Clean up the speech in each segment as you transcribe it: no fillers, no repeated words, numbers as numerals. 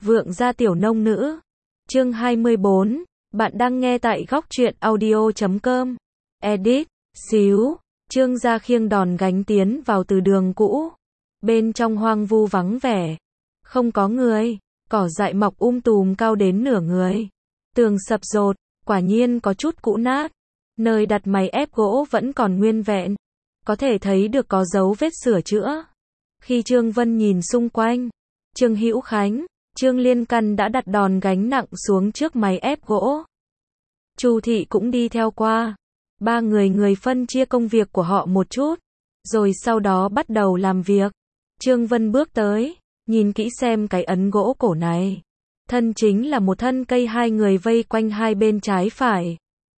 Vượng gia tiểu nông nữ. Chương 24. Bạn đang nghe tại góc truyện audio.com. Edit. Xíu. Trương gia khiêng đòn gánh tiến vào từ đường cũ. Bên trong hoang vu vắng vẻ. Không có người. Cỏ dại mọc tùm cao đến nửa người. Tường sập rột. Quả nhiên có chút cũ nát. Nơi đặt máy ép gỗ vẫn còn nguyên vẹn. Có thể thấy được có dấu vết sửa chữa. Khi Trương Vân nhìn xung quanh, Trương Hữu Khánh, Trương Liên Căn đã đặt đòn gánh nặng xuống trước máy ép gỗ. Chu Thị cũng đi theo qua. Ba người phân chia công việc của họ một chút, rồi sau đó bắt đầu làm việc. Trương Vân bước tới, nhìn kỹ xem cái ấn gỗ cổ này. Thân chính là một thân cây, hai người vây quanh hai bên trái phải.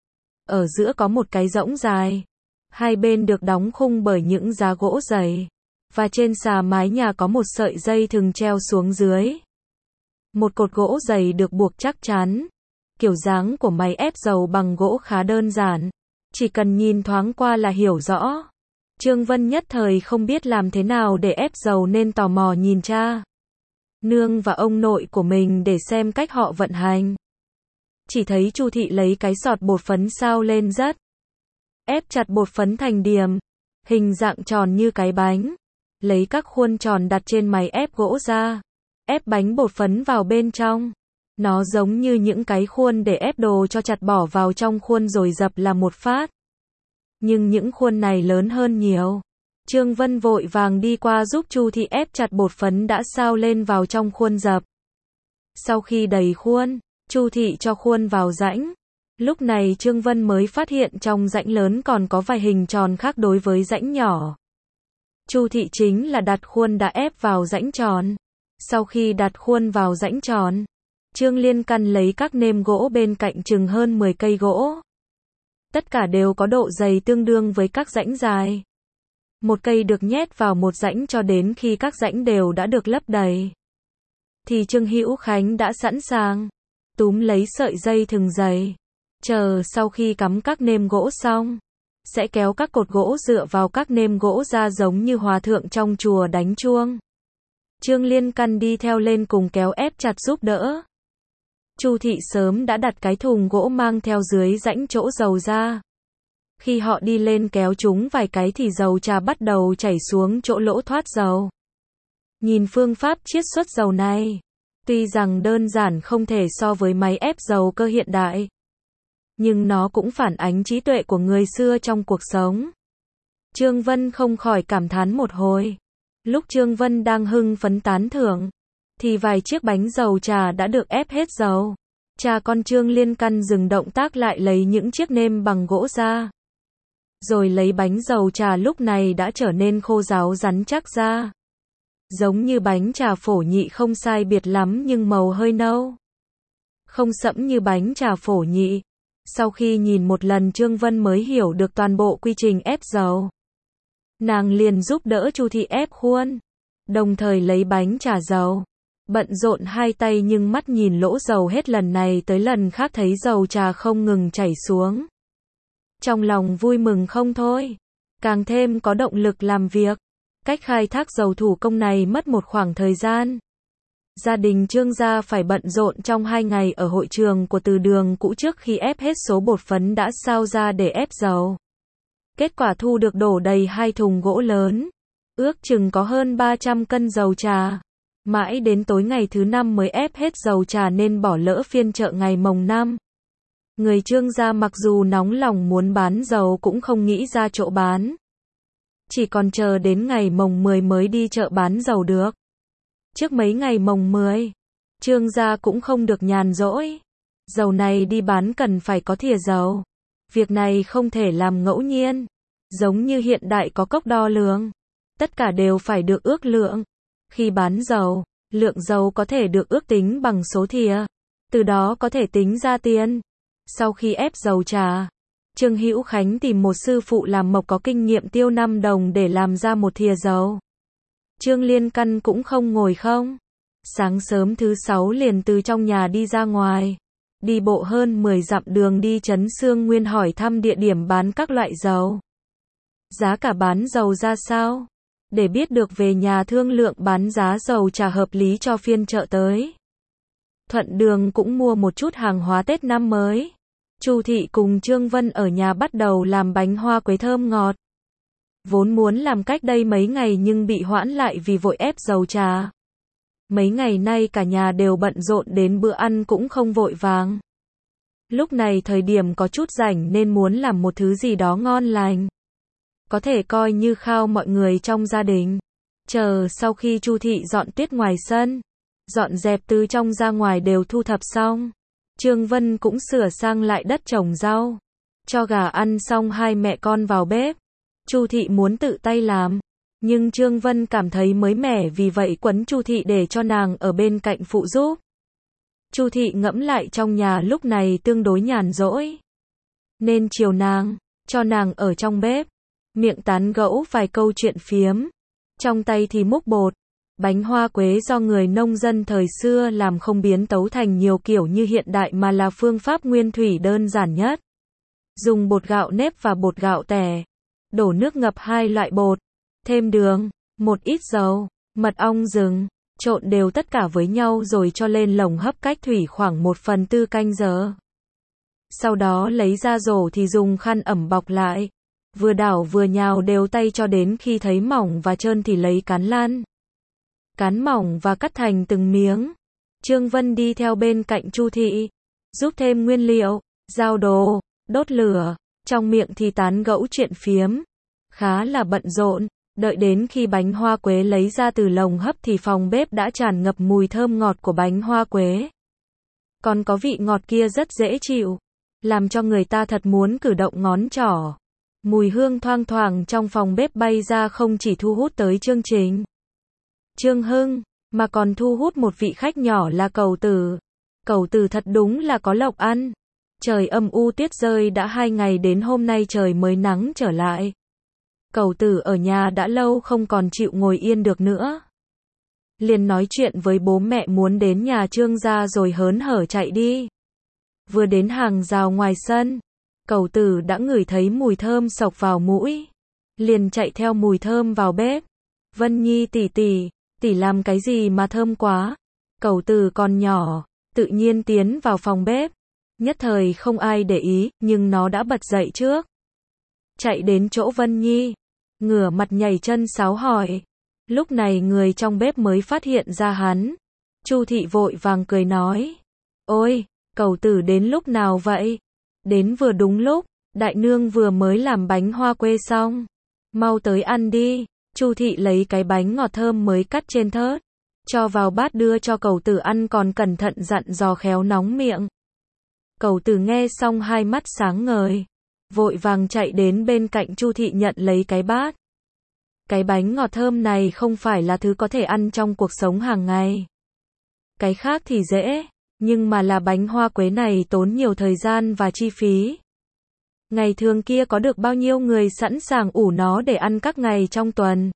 Ở giữa có một cái rỗng dài. Hai bên được đóng khung bởi những giá gỗ dày. Và trên xà mái nhà có một sợi dây thừng treo xuống dưới. Một cột gỗ dày được buộc chắc chắn. Kiểu dáng của máy ép dầu bằng gỗ khá đơn giản. Chỉ cần nhìn thoáng qua là hiểu rõ. Trương Vân nhất thời không biết làm thế nào để ép dầu nên tò mò nhìn cha nương và ông nội của mình để xem cách họ vận hành. Chỉ thấy Chu Thị lấy cái sọt bột phấn sao lên rất. Ép chặt bột phấn thành điểm. Hình dạng tròn như cái bánh. Lấy các khuôn tròn đặt trên máy ép gỗ ra. Ép bánh bột phấn vào bên trong. Nó giống như những cái khuôn để ép đồ cho chặt bỏ vào trong khuôn rồi dập là một phát. Nhưng những khuôn này lớn hơn nhiều. Trương Vân vội vàng đi qua giúp Chu Thị ép chặt bột phấn đã sao lên vào trong khuôn dập. Sau khi đầy khuôn, Chu Thị cho khuôn vào rãnh. Lúc này Trương Vân mới phát hiện trong rãnh lớn còn có vài hình tròn khác đối với rãnh nhỏ. Chu Thị chính là đặt khuôn đã ép vào rãnh tròn. Sau khi đặt khuôn vào rãnh tròn, Trương Liên Căn lấy các nêm gỗ bên cạnh chừng hơn 10 cây gỗ. Tất cả đều có độ dày tương đương với các rãnh dài. Một cây được nhét vào một rãnh cho đến khi các rãnh đều đã được lấp đầy. Thì Trương Hữu Khánh đã sẵn sàng. Túm lấy sợi dây thừng dày. Chờ sau khi cắm các nêm gỗ xong, sẽ kéo các cột gỗ dựa vào các nêm gỗ ra giống như hòa thượng trong chùa đánh chuông. Trương Liên Căn đi theo lên cùng kéo ép chặt giúp đỡ. Chu Thị sớm đã đặt cái thùng gỗ mang theo dưới rãnh chỗ dầu ra. Khi họ đi lên kéo chúng vài cái thì dầu trà bắt đầu chảy xuống chỗ lỗ thoát dầu. Nhìn phương pháp chiết xuất dầu này, tuy rằng đơn giản không thể so với máy ép dầu cơ hiện đại, nhưng nó cũng phản ánh trí tuệ của người xưa trong cuộc sống. Trương Vân không khỏi cảm thán một hồi. Lúc Trương Vân đang hưng phấn tán thưởng, thì vài chiếc bánh dầu trà đã được ép hết dầu. Cha con Trương Liên Căn dừng động tác lại lấy những chiếc nêm bằng gỗ ra. Rồi lấy bánh dầu trà lúc này đã trở nên khô ráo rắn chắc ra. Giống như bánh trà phổ nhị không sai biệt lắm nhưng màu hơi nâu. Không sẫm như bánh trà phổ nhị. Sau khi nhìn một lần Trương Vân mới hiểu được toàn bộ quy trình ép dầu. Nàng liền giúp đỡ Chu Thị ép khuôn. Đồng thời lấy bánh trà dầu. Bận rộn hai tay nhưng mắt nhìn lỗ dầu hết lần này tới lần khác thấy dầu trà không ngừng chảy xuống. Trong lòng vui mừng không thôi. Càng thêm có động lực làm việc. Cách khai thác dầu thủ công này mất một khoảng thời gian. Gia đình Trương gia phải bận rộn trong 2 ngày ở hội trường của từ đường cũ trước khi ép hết số bột phấn đã sao ra để ép dầu. Kết quả thu được đổ đầy 2 thùng gỗ lớn. Ước chừng có hơn 300 cân dầu trà. Mãi đến tối ngày thứ 5 mới ép hết dầu trà nên bỏ lỡ phiên chợ ngày mồng 5. Người Trương gia mặc dù nóng lòng muốn bán dầu cũng không nghĩ ra chỗ bán. Chỉ còn chờ đến ngày mồng 10 mới đi chợ bán dầu được. Trước mấy ngày mồng 10, Trương gia cũng không được nhàn rỗi. Dầu này đi bán cần phải có thìa dầu. Việc này không thể làm ngẫu nhiên. Giống như hiện đại có cốc đo lường. Tất cả đều phải được ước lượng. Khi bán dầu, lượng dầu có thể được ước tính bằng số thìa. Từ đó có thể tính ra tiền. Sau khi ép dầu trà, Trương Hữu Khánh tìm một sư phụ làm mộc có kinh nghiệm tiêu 5 đồng để làm ra một thìa dầu. Trương Liên Căn cũng không ngồi không. Sáng sớm thứ 6 liền từ trong nhà đi ra ngoài. Đi bộ hơn 10 dặm đường đi Trấn Xương Nguyên hỏi thăm địa điểm bán các loại dầu. Giá cả bán dầu ra sao? Để biết được về nhà thương lượng bán giá dầu trà hợp lý cho phiên chợ tới. thuận đường cũng mua một chút hàng hóa Tết năm mới. Chu Thị cùng Trương Vân ở nhà bắt đầu làm bánh hoa quế thơm ngọt. Vốn muốn làm cách đây mấy ngày nhưng bị hoãn lại vì vội ép dầu trà. Mấy ngày nay cả nhà đều bận rộn đến bữa ăn cũng không vội vàng. Lúc này thời điểm có chút rảnh nên muốn làm một thứ gì đó ngon lành. Có thể coi như khao mọi người trong gia đình. Chờ sau khi Chu Thị dọn tuyết ngoài sân, dọn dẹp từ trong ra ngoài đều thu thập xong. Trương Vân cũng sửa sang lại đất trồng rau. Cho gà ăn xong hai mẹ con vào bếp. Chu Thị muốn tự tay làm. Nhưng Trương Vân cảm thấy mới mẻ vì vậy quấn Chu Thị để cho nàng ở bên cạnh phụ giúp. Chu Thị ngẫm lại trong nhà lúc này tương đối nhàn rỗi. Nên chiều nàng, cho nàng ở trong bếp. Miệng tán gẫu vài câu chuyện phiếm. Trong tay thì múc bột. Bánh hoa quế do người nông dân thời xưa làm không biến tấu thành nhiều kiểu như hiện đại mà là phương pháp nguyên thủy đơn giản nhất. Dùng bột gạo nếp và bột gạo tẻ. Đổ nước ngập hai loại bột. Thêm đường, một ít dầu, mật ong rừng. Trộn đều tất cả với nhau rồi cho lên lồng hấp cách thủy khoảng 1/4 canh giờ. Sau đó lấy ra rổ thì dùng khăn ẩm bọc lại. Vừa đảo vừa nhào đều tay cho đến khi thấy mỏng và trơn thì lấy cán lăn. Cán mỏng và cắt thành từng miếng. Trương Vân đi theo bên cạnh Chu Thị, giúp thêm nguyên liệu, giao đồ, đốt lửa, trong miệng thì tán gẫu chuyện phiếm. Khá là bận rộn, đợi đến khi bánh hoa quế lấy ra từ lồng hấp thì phòng bếp đã tràn ngập mùi thơm ngọt của bánh hoa quế. Còn có vị ngọt kia rất dễ chịu, làm cho người ta thật muốn cử động ngón trỏ. Mùi hương thoang thoảng trong phòng bếp bay ra không chỉ thu hút tới chương trình Trương Hưng, mà còn thu hút một vị khách nhỏ là Cẩu Tử. Cẩu Tử thật đúng là có lộc ăn. Trời âm u tuyết rơi đã 2 ngày đến hôm nay trời mới nắng trở lại. Cẩu Tử ở nhà đã lâu không còn chịu ngồi yên được nữa. Liền nói chuyện với bố mẹ muốn đến nhà Trương gia rồi hớn hở chạy đi. Vừa đến hàng rào ngoài sân, Cẩu Tử đã ngửi thấy mùi thơm xộc vào mũi. Liền chạy theo mùi thơm vào bếp. Vân Nhi tỷ làm cái gì mà thơm quá. Cẩu Tử còn nhỏ, tự nhiên tiến vào phòng bếp. Nhất thời không ai để ý, nhưng nó đã bật dậy trước. Chạy đến chỗ Vân Nhi, ngửa mặt nhảy chân sáo hỏi. Lúc này người trong bếp mới phát hiện ra hắn. Chu Thị vội vàng cười nói. Ôi, Cẩu Tử đến lúc nào vậy? Đến vừa đúng lúc, đại nương vừa mới làm bánh hoa quế xong. Mau tới ăn đi. Chu Thị lấy cái bánh ngọt thơm mới cắt trên thớt, cho vào bát đưa cho Cẩu Tử ăn còn cẩn thận dặn dò khéo nóng miệng. Cẩu Tử nghe xong hai mắt sáng ngời, vội vàng chạy đến bên cạnh Chu Thị nhận lấy cái bát. Cái bánh ngọt thơm này không phải là thứ có thể ăn trong cuộc sống hàng ngày. Cái khác thì dễ, nhưng mà là bánh hoa quế này tốn nhiều thời gian và chi phí. Ngày thường kia có được bao nhiêu người sẵn sàng ủ nó để ăn các ngày trong tuần.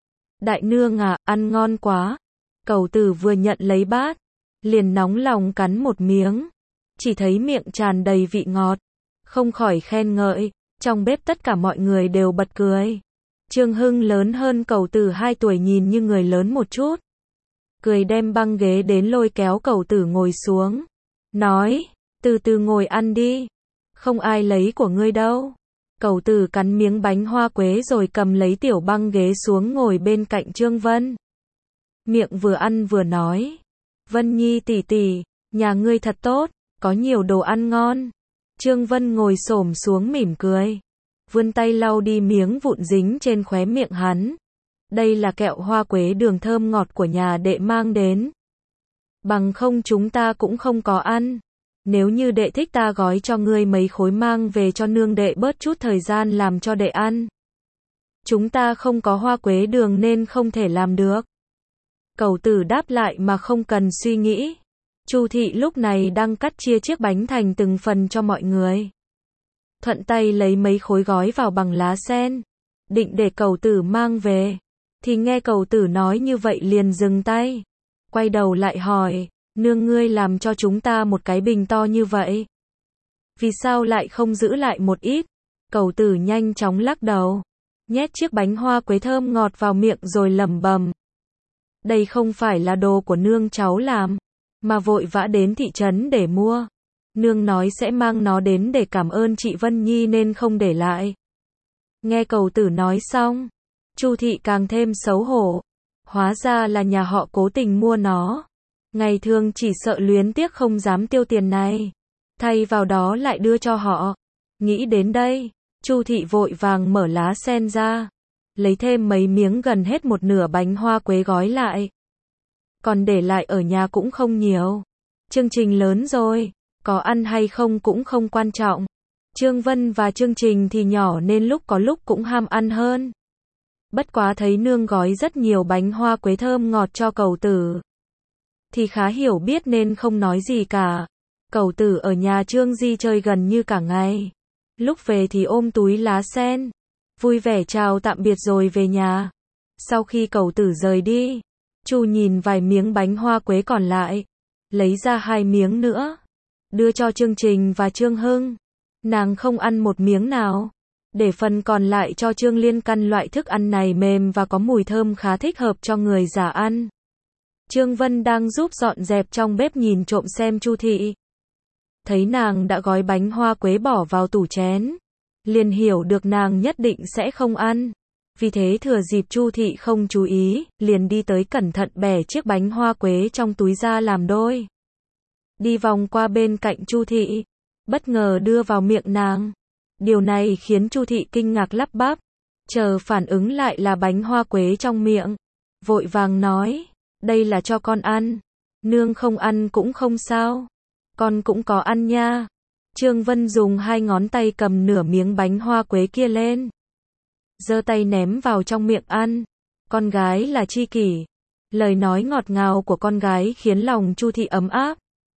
Đại nương à, ăn ngon quá. Cẩu Tử vừa nhận lấy bát, liền nóng lòng cắn một miếng. Chỉ thấy miệng tràn đầy vị ngọt, không khỏi khen ngợi. Trong bếp tất cả mọi người đều bật cười. Trương Hưng lớn hơn Cẩu Tử 2 tuổi nhìn như người lớn một chút. Cười đem băng ghế đến lôi kéo Cẩu Tử ngồi xuống. Nói, từ từ ngồi ăn đi. Không ai lấy của ngươi đâu. Cẩu Tử cắn miếng bánh hoa quế rồi cầm lấy tiểu băng ghế xuống ngồi bên cạnh Trương Vân. Miệng vừa ăn vừa nói. Vân Nhi tỷ, nhà ngươi thật tốt, có nhiều đồ ăn ngon. Trương Vân ngồi xổm xuống mỉm cười. Vươn tay lau đi miếng vụn dính trên khóe miệng hắn. Đây là kẹo hoa quế đường thơm ngọt của nhà đệ mang đến. Bằng không chúng ta cũng không có ăn. Nếu như đệ thích ta gói cho ngươi mấy khối mang về cho nương đệ bớt chút thời gian làm cho đệ ăn. Chúng ta không có hoa quế đường nên không thể làm được. Cẩu Tử đáp lại mà không cần suy nghĩ. Chu Thị lúc này đang cắt chia chiếc bánh thành từng phần cho mọi người. Thuận tay lấy mấy khối gói vào bằng lá sen. Định để Cẩu Tử mang về. Thì nghe Cẩu Tử nói như vậy liền dừng tay. Quay đầu lại hỏi. Nương ngươi làm cho chúng ta một cái bình to như vậy. Vì sao lại không giữ lại một ít? Cẩu Tử nhanh chóng lắc đầu. Nhét chiếc bánh hoa quế thơm ngọt vào miệng rồi lẩm bẩm. Đây không phải là đồ của nương cháu làm. mà vội vã đến thị trấn để mua. Nương nói sẽ mang nó đến để cảm ơn chị Vân Nhi nên không để lại. Nghe Cầu Tử nói xong, Chu thị càng thêm xấu hổ. Hóa ra là nhà họ cố tình mua nó. Ngày thường chỉ sợ luyến tiếc không dám tiêu tiền này. Thay vào đó lại đưa cho họ. Nghĩ đến đây, Chu thị vội vàng mở lá sen ra. Lấy thêm mấy miếng gần hết một nửa bánh hoa quế gói lại. Còn để lại ở nhà cũng không nhiều. Chương Trình lớn rồi, có ăn hay không cũng không quan trọng. Trương Vân và Chương Trình thì nhỏ nên lúc có lúc cũng ham ăn hơn. Bất quá thấy nương gói rất nhiều bánh hoa quế thơm ngọt cho Cầu Tử, thì khá hiểu biết nên không nói gì cả. Cầu Tử ở nhà Trương Di chơi gần như cả ngày. Lúc về thì ôm túi lá sen, vui vẻ chào tạm biệt rồi về nhà. Sau khi Cầu Tử rời đi, Chu nhìn vài miếng bánh hoa quế còn lại, lấy ra 2 miếng nữa, đưa cho Chương Trình và Trương Hưng. Nàng không ăn một miếng nào, để phần còn lại cho Trương Liên Căn, loại thức ăn này mềm và có mùi thơm khá thích hợp cho người già ăn. Trương Vân đang giúp dọn dẹp trong bếp nhìn trộm xem Chu thị. Thấy nàng đã gói bánh hoa quế bỏ vào tủ chén, liền hiểu được nàng nhất định sẽ không ăn. Vì thế thừa dịp Chu thị không chú ý, liền đi tới cẩn thận bẻ chiếc bánh hoa quế trong túi ra làm đôi. Đi vòng qua bên cạnh Chu thị, bất ngờ đưa vào miệng nàng. Điều này khiến Chu thị kinh ngạc lắp bắp, chờ phản ứng lại là bánh hoa quế trong miệng. Vội vàng nói, đây là cho con ăn. Nương không ăn cũng không sao. Con cũng có ăn nha. Trương Vân dùng 2 ngón tay cầm nửa miếng bánh hoa quế kia lên, giơ tay ném vào trong miệng ăn. Con gái là tri kỷ. Lời nói ngọt ngào của con gái khiến lòng Chu thị ấm áp.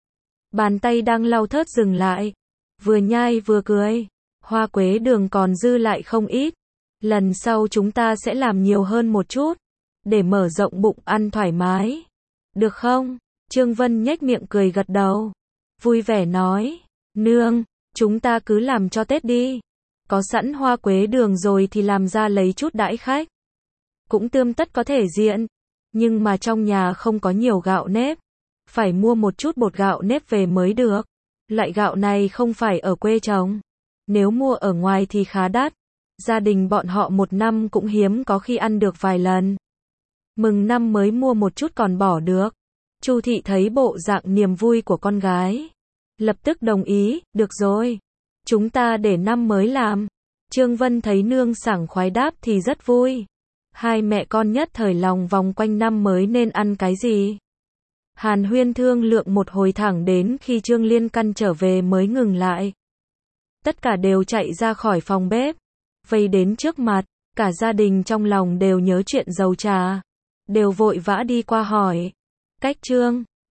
Bàn tay đang lau thớt dừng lại, vừa nhai vừa cười. Hoa quế đường còn dư lại không ít. Lần sau chúng ta sẽ làm nhiều hơn một chút, để mở rộng bụng ăn thoải mái. Được không? Trương Vân nhếch miệng cười gật đầu. Vui vẻ nói, nương, chúng ta cứ làm cho Tết đi. Có sẵn hoa quế đường rồi thì làm ra lấy chút đãi khách. Cũng tươm tất có thể diện. Nhưng mà trong nhà không có nhiều gạo nếp. Phải mua một chút bột gạo nếp về mới được. Loại gạo này không phải ở quê trồng. Nếu mua ở ngoài thì khá đắt. Gia đình bọn họ một năm cũng hiếm có khi ăn được vài lần. Mừng năm mới mua một chút còn bỏ được. Chu thị thấy bộ dạng niềm vui của con gái, lập tức đồng ý, được rồi. Chúng ta để năm mới làm. Trương Vân thấy nương sảng khoái đáp thì rất vui. Hai mẹ con nhất thời lòng vòng quanh năm mới nên ăn cái gì. Hàn huyên thương lượng một hồi thẳng đến khi Trương Liên Căn trở về mới ngừng lại. Tất cả đều chạy ra khỏi phòng bếp, vây đến trước mặt, cả gia đình trong lòng đều nhớ chuyện dầu trà, đều vội vã đi qua hỏi. Cách Trương